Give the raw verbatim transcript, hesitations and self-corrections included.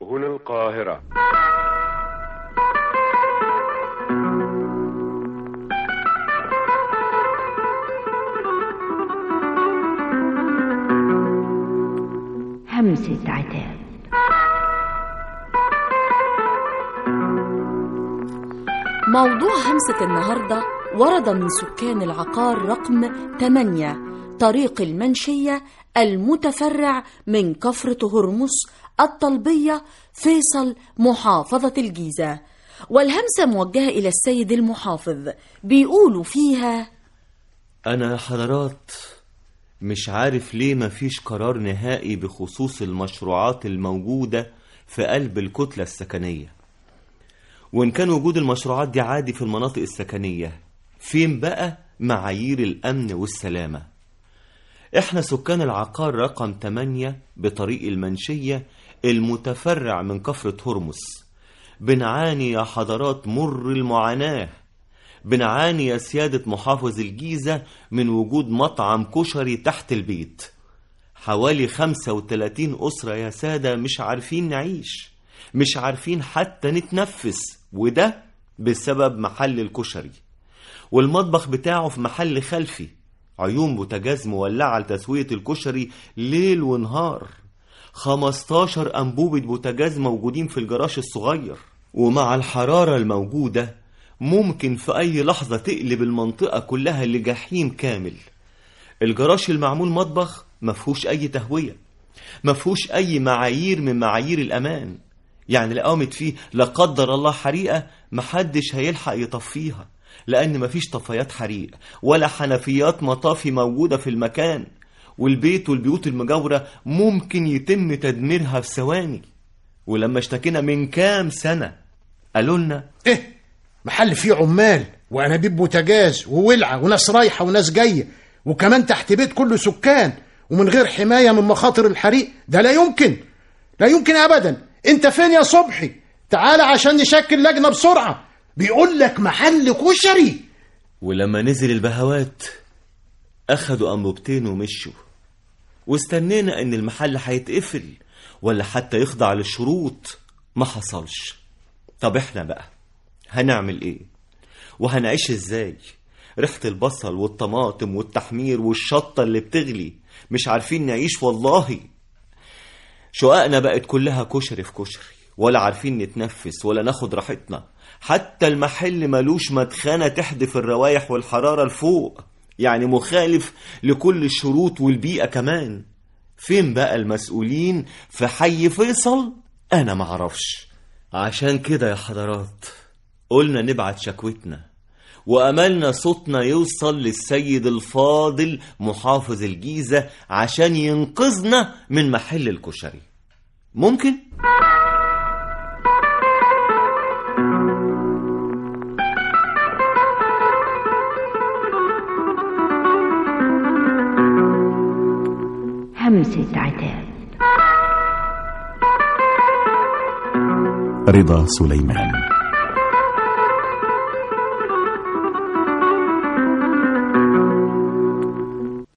هنا القاهرة. همسة عتاب. موضوع همسة النهاردة ورد من سكان العقار رقم ثمانية، طريق المنشية المتفرع من كفر هرمس الطلبية فيصل محافظة الجيزة. والهمسة موجهة إلى السيد المحافظ، بيقولوا فيها: أنا يا حضرات مش عارف ليه مفيش قرار نهائي بخصوص المشروعات الموجودة في قلب الكتلة السكنية. وإن كان وجود المشروعات دي عادي في المناطق السكنية، فين بقى معايير الأمن والسلامة؟ إحنا سكان العقار رقم ثمانية بطريق المنشية المتفرع من كفر هرمس بنعاني يا حضرات مر المعاناة. بنعاني يا سيادة محافظ الجيزة من وجود مطعم كشري تحت البيت. حوالي خمسة وثلاثين أسرة يا سادة مش عارفين نعيش، مش عارفين حتى نتنفس، وده بسبب محل الكشري. والمطبخ بتاعه في محل خلفي، عيون بوتاجاز مولعة لتسوية الكشري ليل ونهار. خمستاشر أنبوبة بوتاجاز موجودين في الجراج الصغير، ومع الحرارة الموجودة ممكن في أي لحظة تقلب المنطقة كلها لجحيم كامل. الجراج المعمول مطبخ مفهوش أي تهوية، مفهوش أي معايير من معايير الأمان. يعني لو قامت فيه لا قدر الله حريقة محدش هيلحق يطفيها، لأن مفيش طفايات حريق ولا حنفيات مطافي موجودة في المكان. والبيت والبيوت المجاورة ممكن يتم تدميرها في ثواني. ولما اشتكينا من كام سنة قالوا لنا: ايه محل فيه عمال وانابيب بوتاجاز وولعة وناس رايحة وناس جاية، وكمان تحت بيت كله سكان ومن غير حماية من مخاطر الحريق؟ ده لا يمكن، لا يمكن أبدا. انت فين يا صبحي؟ تعال عشان نشكل لجنة بسرعة. بيقول لك محل كشري. ولما نزل البهوات أخدوا أنبوبتين ومشوا، واستنينا ان المحل هيتقفل ولا حتى يخضع للشروط. ما حصلش. طب احنا بقى هنعمل ايه وهنعيش ازاي؟ ريحة البصل والطماطم والتحمير والشطة اللي بتغلي، مش عارفين نعيش والله. شققنا بقت كلها كشري في كشري، ولا عارفين نتنفس ولا ناخد راحتنا. حتى المحل ملوش مدخنة تحدف الروايح والحرارة لفوق، يعني مخالف لكل الشروط والبيئة كمان. فين بقى المسؤولين في حي فيصل؟ أنا معرفش. عشان كده يا حضرات قلنا نبعت شكوتنا، وأملنا صوتنا يوصل للسيد الفاضل محافظ الجيزة عشان ينقذنا من محل الكشري. ممكن؟ همسة عتاب. رضا سليمان.